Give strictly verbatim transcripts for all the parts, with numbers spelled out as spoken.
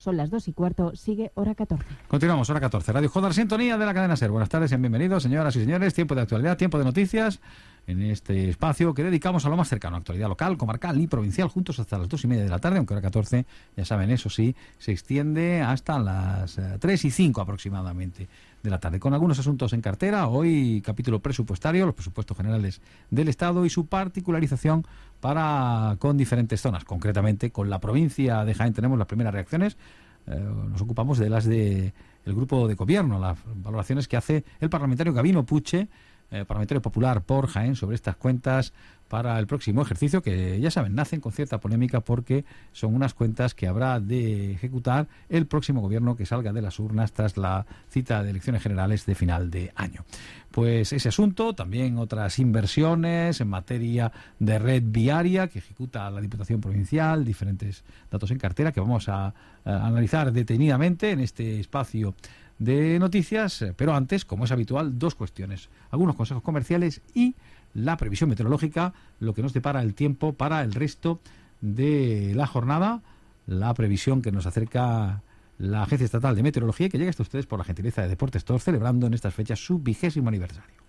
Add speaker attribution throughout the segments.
Speaker 1: Son las dos y cuarto, sigue Hora catorce.
Speaker 2: Continuamos, Hora catorce, Radio Jodar, sintonía de la cadena SER. Buenas tardes y bienvenidos, señoras y señores. Tiempo de actualidad, tiempo de noticias en este espacio que dedicamos a lo más cercano, actualidad local, comarcal y provincial, juntos hasta las dos y media de la tarde, aunque Hora catorce, ya saben, eso sí, se extiende hasta las uh, tres y cinco aproximadamente de la tarde, con algunos asuntos en cartera. Hoy capítulo presupuestario, los presupuestos generales del Estado y su particularización para con diferentes zonas. Concretamente, con la provincia de Jaén tenemos las primeras reacciones. Eh, nos ocupamos de las de el grupo de gobierno, las valoraciones que hace el parlamentario Gabino Puche, eh, parlamentario popular por Jaén, sobre estas cuentas para el próximo ejercicio, que ya saben, nacen con cierta polémica porque son unas cuentas que habrá de ejecutar el próximo gobierno que salga de las urnas tras la cita de elecciones generales de final de año. Pues ese asunto, también otras inversiones en materia de red viaria que ejecuta la Diputación Provincial, diferentes datos en cartera que vamos a, a analizar detenidamente en este espacio de noticias, pero antes, como es habitual, dos cuestiones, algunos consejos comerciales y la previsión meteorológica, lo que nos depara el tiempo para el resto de la jornada, la previsión que nos acerca la Agencia Estatal de Meteorología y que llega hasta ustedes por la gentileza de Deportes Tour, celebrando en estas fechas su vigésimo aniversario.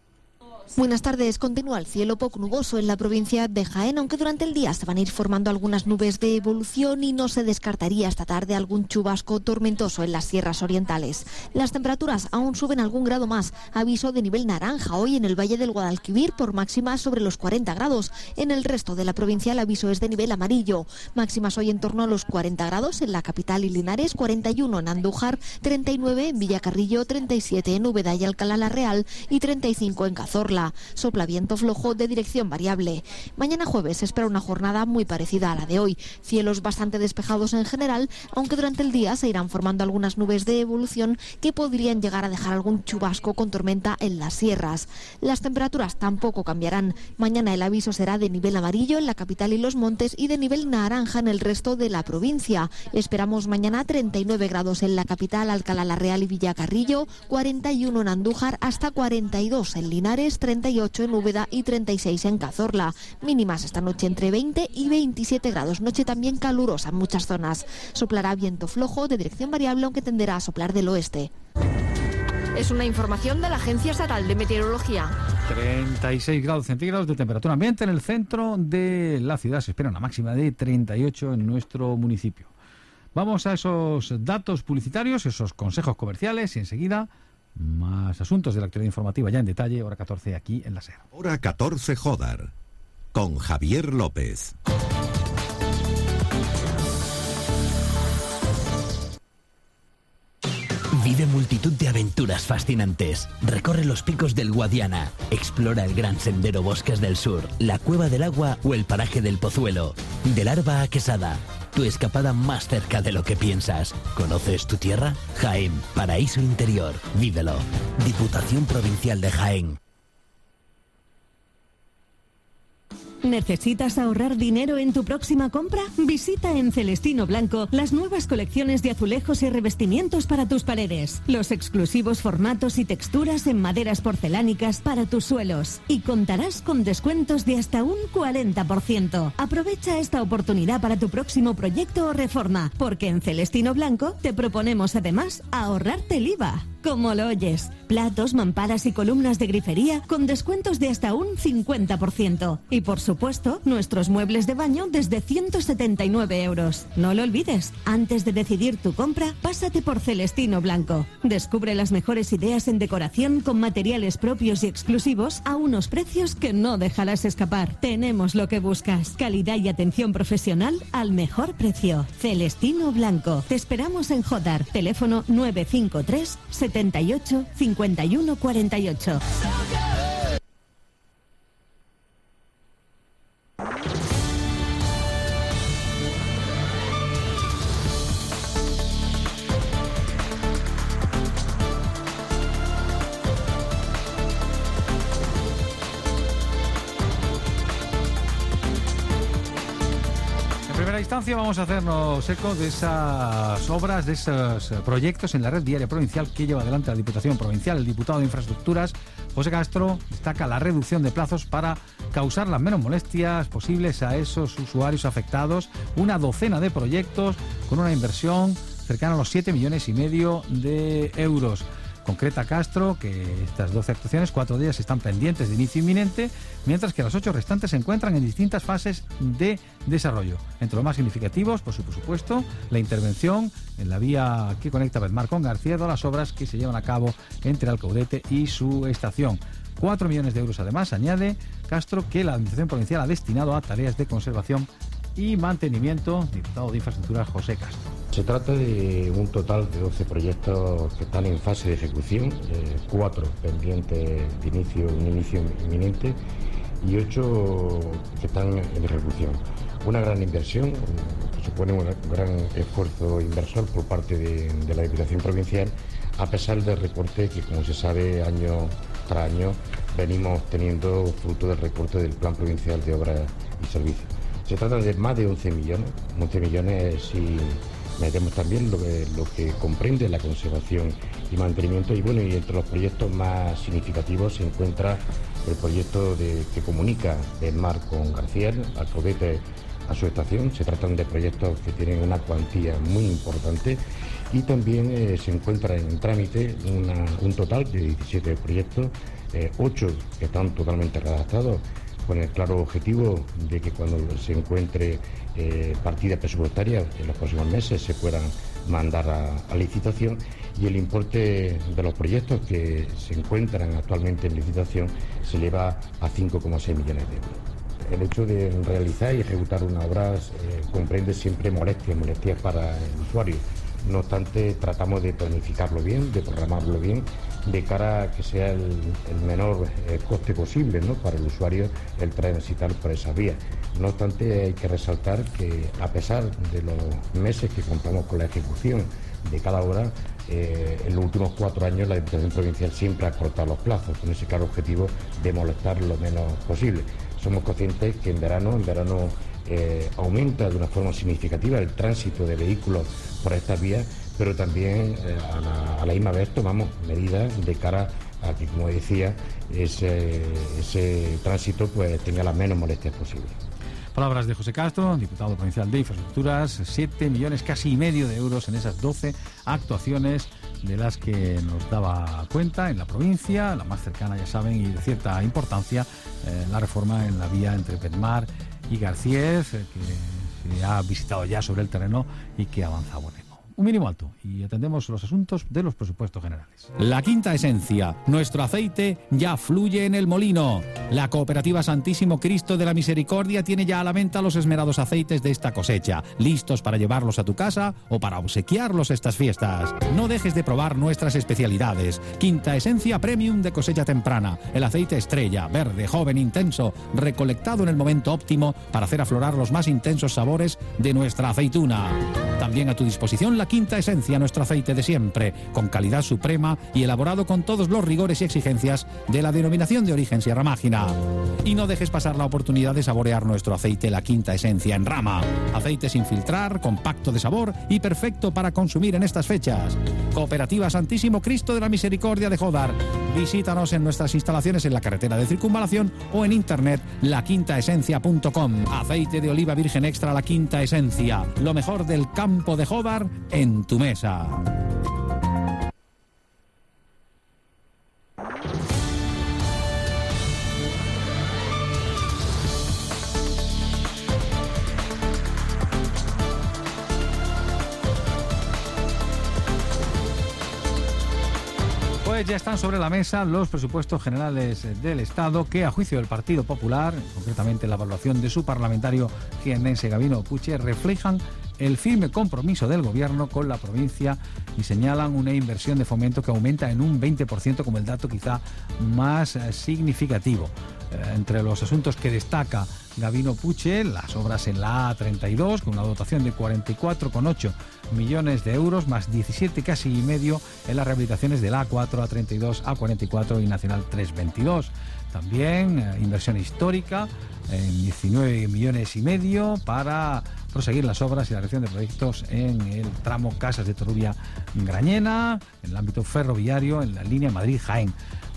Speaker 3: Buenas tardes. Continúa el cielo poco nuboso en la provincia de Jaén, aunque durante el día se van a ir formando algunas nubes de evolución y no se descartaría esta tarde algún chubasco tormentoso en las sierras orientales. Las temperaturas aún suben algún grado más. Aviso de nivel naranja hoy en el Valle del Guadalquivir por máximas sobre los cuarenta grados. En el resto de la provincia el aviso es de nivel amarillo. Máximas hoy en torno a los cuarenta grados en la capital y Linares, cuarenta y uno en Andújar, treinta y nueve en Villacarrillo, treinta y siete en Úbeda y Alcalá la Real y treinta y cinco en Cazorla. Sopla viento flojo de dirección variable. Mañana jueves se espera una jornada muy parecida a la de hoy. Cielos bastante despejados en general, aunque durante el día se irán formando algunas nubes de evolución que podrían llegar a dejar algún chubasco con tormenta en las sierras. Las temperaturas tampoco cambiarán. Mañana el aviso será de nivel amarillo en la capital y los montes y de nivel naranja en el resto de la provincia. Esperamos mañana treinta y nueve grados en la capital, Alcalá la Real y Villacarrillo, cuarenta y uno en Andújar, hasta cuarenta y dos en Linares, treinta y ocho en Úbeda y treinta y seis en Cazorla. Mínimas esta noche entre veinte y veintisiete grados. Noche también calurosa en muchas zonas. Soplará viento flojo de dirección variable, aunque tenderá a soplar del oeste.
Speaker 4: Es una información de la Agencia Estatal de Meteorología.
Speaker 2: treinta y seis grados centígrados de temperatura ambiente en el centro de la ciudad. Se espera una máxima de treinta y ocho en nuestro municipio. Vamos a esos datos publicitarios, esos consejos comerciales y enseguida más asuntos de la actualidad informativa ya en detalle. Hora catorce aquí en la SER.
Speaker 5: Hora catorce Jodar con Javier López.
Speaker 6: Vive multitud de aventuras fascinantes. Recorre los picos del Guadiana. Explora el gran sendero Bosques del Sur, la Cueva del Agua o el paraje del Pozuelo. Del Arba a Quesada. Tu escapada más cerca de lo que piensas. ¿Conoces tu tierra? Jaén, paraíso interior. Vívelo. Diputación Provincial de Jaén.
Speaker 7: ¿Necesitas ahorrar dinero en tu próxima compra? Visita en Celestino Blanco las nuevas colecciones de azulejos y revestimientos para tus paredes, los exclusivos formatos y texturas en maderas porcelánicas para tus suelos, y contarás con descuentos de hasta un cuarenta por ciento. Aprovecha esta oportunidad para tu próximo proyecto o reforma, porque en Celestino Blanco te proponemos además ahorrarte el I V A. Como lo oyes, platos, mamparas y columnas de grifería con descuentos de hasta un cincuenta por ciento. Y por supuesto, nuestros muebles de baño desde ciento setenta y nueve euros. No lo olvides, antes de decidir tu compra, pásate por Celestino Blanco. Descubre las mejores ideas en decoración con materiales propios y exclusivos a unos precios que no dejarás escapar. Tenemos lo que buscas, calidad y atención profesional al mejor precio. Celestino Blanco. Te esperamos en Jodar. Teléfono nueve cinco tres, setenta y ocho, cincuenta y uno cuarenta y ocho.
Speaker 2: Instancia vamos a hacernos eco de esas obras, de esos proyectos en la red viaria provincial que lleva adelante la Diputación Provincial. El diputado de Infraestructuras, José Castro destaca la reducción de plazos para causar las menos molestias posibles a esos usuarios afectados, una docena de proyectos con una inversión cercana a los siete millones y medio de euros. Concreta Castro que estas doce actuaciones, cuatro de ellas están pendientes de inicio inminente, mientras que las ocho restantes se encuentran en distintas fases de desarrollo. Entre los más significativos, por supuesto, la intervención en la vía que conecta Bedmar con García, las obras que se llevan a cabo entre Alcaudete y su estación. Cuatro millones de euros además, añade Castro, que la Administración Provincial ha destinado a tareas de conservación y mantenimiento. Diputado de Infraestructuras, José Castro.
Speaker 8: Se trata de un total de doce proyectos que están en fase de ejecución, eh, cuatro pendientes de inicio, un inicio inminente y ocho que están en ejecución. Una gran inversión, que supone un gran esfuerzo inversor por parte de, de la Diputación Provincial, a pesar del recorte que, como se sabe, año tras año venimos teniendo fruto del recorte del Plan Provincial de Obras y Servicios. Se trata de más de once millones, once millones si metemos también lo que, lo que comprende la conservación y mantenimiento. Y bueno, y entre los proyectos más significativos se encuentra el proyecto de, que comunica Bedmar con García, Alcaudete a su estación. Se tratan de proyectos que tienen una cuantía muy importante y también eh, se encuentra en trámite una, un total de diecisiete proyectos, eh, ocho que están totalmente redactados, con el claro objetivo de que cuando se encuentre eh, partida presupuestaria en los próximos meses se puedan mandar a, a licitación, y el importe de los proyectos que se encuentran actualmente en licitación se eleva a cinco coma seis millones de euros. El hecho de realizar y ejecutar una obra eh, comprende siempre molestias, molestias para el usuario. No obstante, tratamos de planificarlo bien, de programarlo bien, de cara a que sea el, el menor eh, coste posible, ¿no?, para el usuario el transitar por esa vía. No obstante, hay que resaltar que a pesar de los meses que contamos con la ejecución de cada obra, eh, en los últimos cuatro años la Diputación Provincial siempre ha cortado los plazos, con ese claro objetivo de molestar lo menos posible. Somos conscientes que en verano, en verano eh, aumenta de una forma significativa el tránsito de vehículos por estas vías, pero también eh, a, la, a la misma vez tomamos medidas de cara a que, como decía, ese, ese tránsito pues tenga las menos molestias posibles.
Speaker 2: Palabras de José Castro, diputado provincial de Infraestructuras, siete millones casi y medio de euros en esas doce actuaciones de las que nos daba cuenta en la provincia, la más cercana, ya saben, y de cierta importancia, eh, la reforma en la vía entre Bedmar y García, eh, que se ha visitado ya sobre el terreno y que avanza a buen ritmo. Un mínimo alto, y atendemos los asuntos de los presupuestos generales.
Speaker 9: La Quinta Esencia. Nuestro aceite ya fluye en el molino. La Cooperativa Santísimo Cristo de la Misericordia tiene ya a la venta los esmerados aceites de esta cosecha, listos para llevarlos a tu casa o para obsequiarlos estas fiestas. No dejes de probar nuestras especialidades. Quinta Esencia Premium de cosecha temprana. El aceite estrella, verde, joven, intenso, recolectado en el momento óptimo para hacer aflorar los más intensos sabores de nuestra aceituna. También a tu disposición la Quinta Esencia, nuestro aceite de siempre, con calidad suprema y elaborado con todos los rigores y exigencias de la denominación de origen Sierra Mágina. Y no dejes pasar la oportunidad de saborear nuestro aceite La Quinta Esencia en rama. Aceite sin filtrar, compacto de sabor y perfecto para consumir en estas fechas. Cooperativa Santísimo Cristo de la Misericordia de Jódar. Visítanos en nuestras instalaciones en la carretera de Circunvalación o en internet la quinta esencia punto com. Aceite de oliva virgen extra La Quinta Esencia. Lo mejor del campo de Jódar en tu mesa.
Speaker 2: Pues ya están sobre la mesa los presupuestos generales del Estado que, a juicio del Partido Popular, concretamente la evaluación de su parlamentario jiennense Gabino Puche, reflejan el firme compromiso del Gobierno con la provincia y señalan una inversión de fomento que aumenta en un veinte por ciento como el dato quizá más significativo. Eh, entre los asuntos que destaca Gabino Puche, las obras en la A treinta y dos, con una dotación de cuarenta y cuatro coma ocho millones de euros, más diecisiete casi y medio en las rehabilitaciones de la A cuatro, A treinta y dos, A cuarenta y cuatro y Nacional trescientos veintidós. También eh, inversión histórica en diecinueve millones y medio para proseguir las obras y la realización de proyectos en el tramo Casas de Torubia Grañena, en el ámbito ferroviario, en la línea Madrid-Jaén.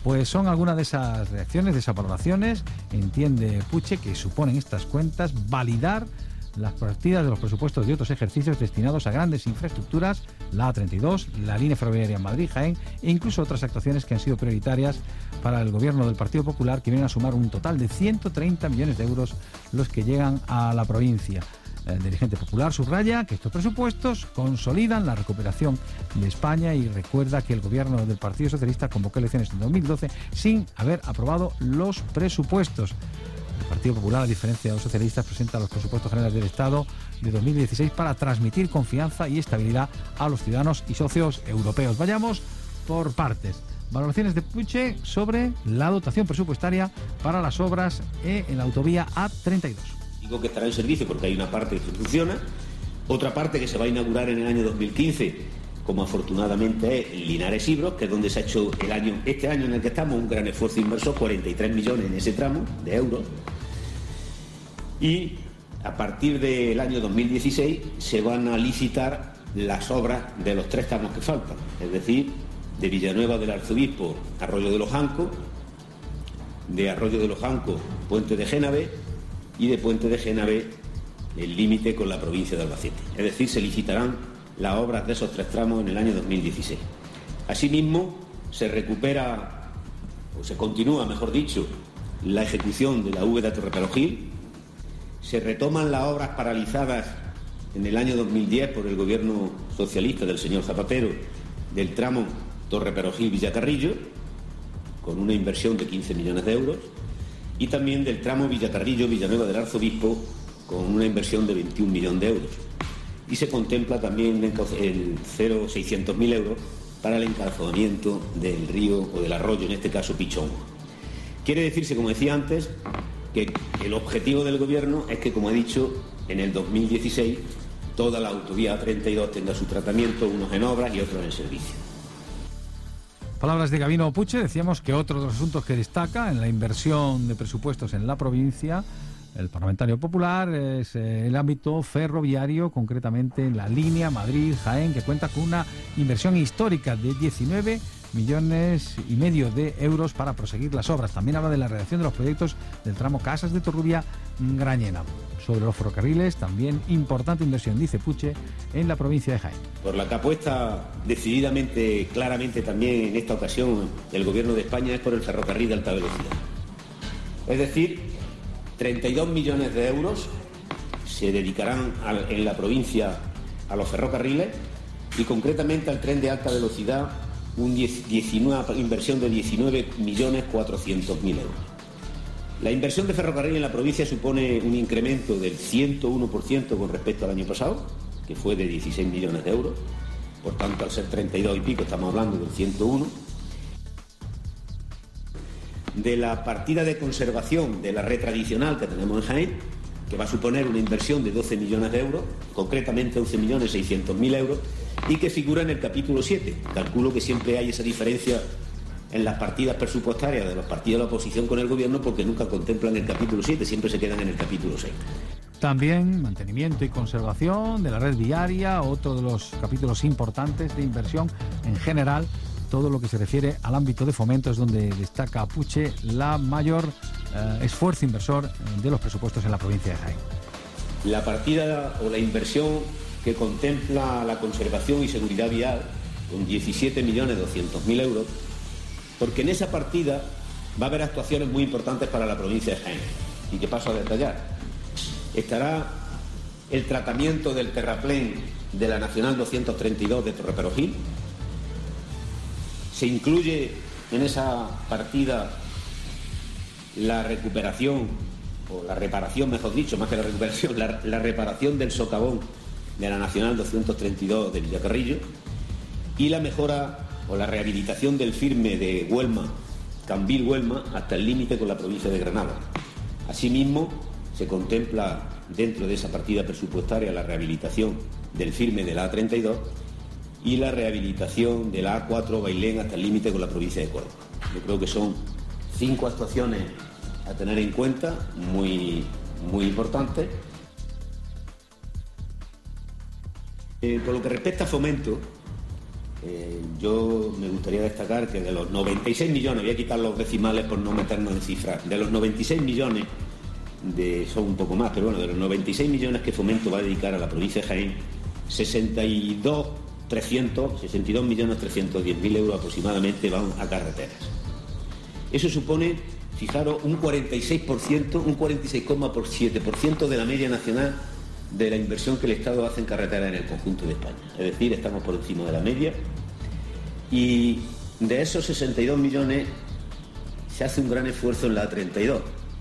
Speaker 2: Pues son algunas de esas reacciones, de esas valoraciones. Entiende Puche que suponen estas cuentas validar las partidas de los presupuestos de otros ejercicios destinados a grandes infraestructuras, la A treinta y dos, la línea ferroviaria Madrid-Jaén e incluso otras actuaciones que han sido prioritarias para el gobierno del Partido Popular, que vienen a sumar un total de ciento treinta millones de euros los que llegan a la provincia. El dirigente popular subraya que estos presupuestos consolidan la recuperación de España y recuerda que el gobierno del Partido Socialista convocó elecciones en dos mil doce sin haber aprobado los presupuestos. El Partido Popular, a diferencia de los socialistas, presenta los presupuestos generales del Estado de dos mil dieciséis para transmitir confianza y estabilidad a los ciudadanos y socios europeos. Vayamos por partes. Valoraciones de Puche sobre la dotación presupuestaria para las obras en la autovía A treinta y dos.
Speaker 10: Digo que estará en servicio porque hay una parte que funciona, otra parte que se va a inaugurar en el año dos mil quince, como afortunadamente es Linares-Ibros, que es donde se ha hecho el año, este año en el que estamos, un gran esfuerzo inversor, cuarenta y tres millones en ese tramo de euros. Y a partir del año dos mil dieciséis se van a licitar las obras de los tres tramos que faltan, es decir, de Villanueva del Arzobispo, Arroyo de los Jancos, de Arroyo de los Jancos, Puente de Génave, y de Puente de Génave el límite con la provincia de Albacete. Es decir, se licitarán las obras de esos tres tramos en el año dos mil dieciséis. Asimismo, se recupera, o se continúa, mejor dicho, la ejecución de la Úbeda Torreperogil, se retoman las obras paralizadas en el año dos mil diez por el gobierno socialista del señor Zapatero del tramo Torreperogil-Villacarrillo, con una inversión de quince millones de euros, y también del tramo Villacarrillo-Villanueva del Arzobispo con una inversión de veintiún millones de euros. Y se contempla también el cero seiscientos mil euros para el encalzamiento del río o del arroyo, en este caso Pichón. Quiere decirse, como decía antes, que el objetivo del Gobierno es que, como he dicho, en el dos mil dieciséis toda la autovía A treinta y dos tenga su tratamiento, unos en obras y otros en servicio.
Speaker 2: Palabras de Gabino Puche. Decíamos que otro de los asuntos que destaca en la inversión de presupuestos en la provincia, el parlamentario popular, es el ámbito ferroviario, concretamente en la línea Madrid-Jaén, que cuenta con una inversión histórica de diecinueve millones y medio de euros para proseguir las obras. También habla de la redacción de los proyectos del tramo Casas de Torrubia-Grañena. Sobre los ferrocarriles, también importante inversión, dice Puche, en la provincia de Jaén.
Speaker 10: Por la que apuesta decididamente, claramente también en esta ocasión el Gobierno de España es por el ferrocarril de alta velocidad. Es decir, treinta y dos millones de euros se dedicarán a, en la provincia a los ferrocarriles y concretamente al tren de alta velocidad, un diecinueve, inversión de diecinueve millones cuatrocientos mil euros. La inversión de ferrocarril en la provincia supone un incremento del ciento uno por ciento con respecto al año pasado, que fue de dieciséis millones de euros. Por tanto, al ser treinta y dos y pico, estamos hablando del ciento uno. De la partida de conservación de la red tradicional que tenemos en Jaén, que va a suponer una inversión de doce millones de euros, concretamente once millones seiscientos mil euros, y que figura en el capítulo siete. Calculo que siempre hay esa diferencia en las partidas presupuestarias de los partidos de la oposición con el Gobierno, porque nunca contemplan el capítulo siete, siempre se quedan en el capítulo seis.
Speaker 2: También mantenimiento y conservación de la red viaria, otro de los capítulos importantes de inversión en general. Todo lo que se refiere al ámbito de fomento es donde destaca Puche la mayor eh, esfuerzo inversor de los presupuestos en la provincia de Jaén.
Speaker 10: La partida o la inversión que contempla la conservación y seguridad vial, con diecisiete millones doscientos mil euros, porque en esa partida va a haber actuaciones muy importantes para la provincia de Jaén, y que paso a detallar. Estará el tratamiento del terraplén de la Nacional doscientos treinta y dos de Torreperogil. Se incluye en esa partida la recuperación, o la reparación, mejor dicho, más que la recuperación, la, la reparación del socavón de la Nacional doscientos treinta y dos de Villacarrillo y la mejora o la rehabilitación del firme de Huelma, Cambil-Huelma, hasta el límite con la provincia de Granada. Asimismo, se contempla dentro de esa partida presupuestaria la rehabilitación del firme de la A treinta y dos y la rehabilitación de la A cuatro Bailén hasta el límite con la provincia de Córdoba. Yo creo que son cinco actuaciones a tener en cuenta, muy, muy importantes. Eh, por lo que respecta a fomento, Eh, yo me gustaría destacar que de los noventa y seis millones, voy a quitar los decimales por no meternos en cifras, de los noventa y seis millones, de, son un poco más, pero bueno, de los noventa y seis millones que Fomento va a dedicar a la provincia de Jaén, sesenta y dos millones trescientos diez mil euros aproximadamente van a carreteras. Eso supone, fijaros, un cuarenta y seis por ciento, un cuarenta y seis coma siete por ciento de la media nacional de la inversión que el Estado hace en carreteras en el conjunto de España. Es decir, estamos por encima de la media. Y de esos sesenta y dos millones se hace un gran esfuerzo en la A treinta y dos.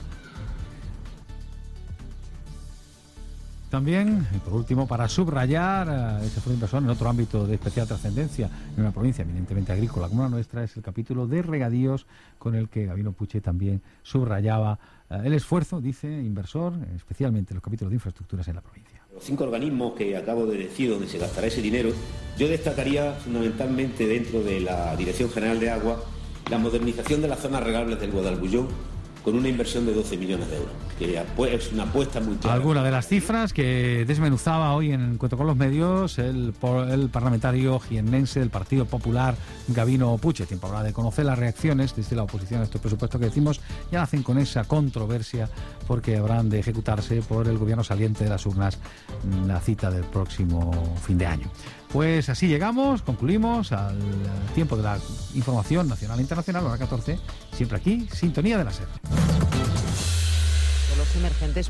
Speaker 2: También, y por último, para subrayar ese fondo inversor en otro ámbito de especial trascendencia, en una provincia eminentemente agrícola como la nuestra, es el capítulo de regadíos, con el que Gabino Puche también subrayaba eh, el esfuerzo, dice, inversor, especialmente en los capítulos de infraestructuras en la provincia.
Speaker 10: Los cinco organismos que acabo de decir donde se gastará ese dinero, yo destacaría fundamentalmente dentro de la Dirección General de Agua la modernización de las zonas regables del Guadalbullón, con una inversión de doce millones de euros, que es una apuesta muy clara.
Speaker 2: Alguna de las cifras que desmenuzaba hoy en Encuentro con los Medios el, el parlamentario jiennense del Partido Popular, Gabino Puche. Tiempo habrá de conocer las reacciones desde la oposición a estos presupuestos que decimos, ya nacen con esa controversia porque habrán de ejecutarse por el gobierno saliente de las urnas la cita del próximo fin de año. Pues así llegamos, concluimos al tiempo de la información nacional e internacional, hora catorce, siempre aquí, Sintonía de la SER.
Speaker 11: Los emergentes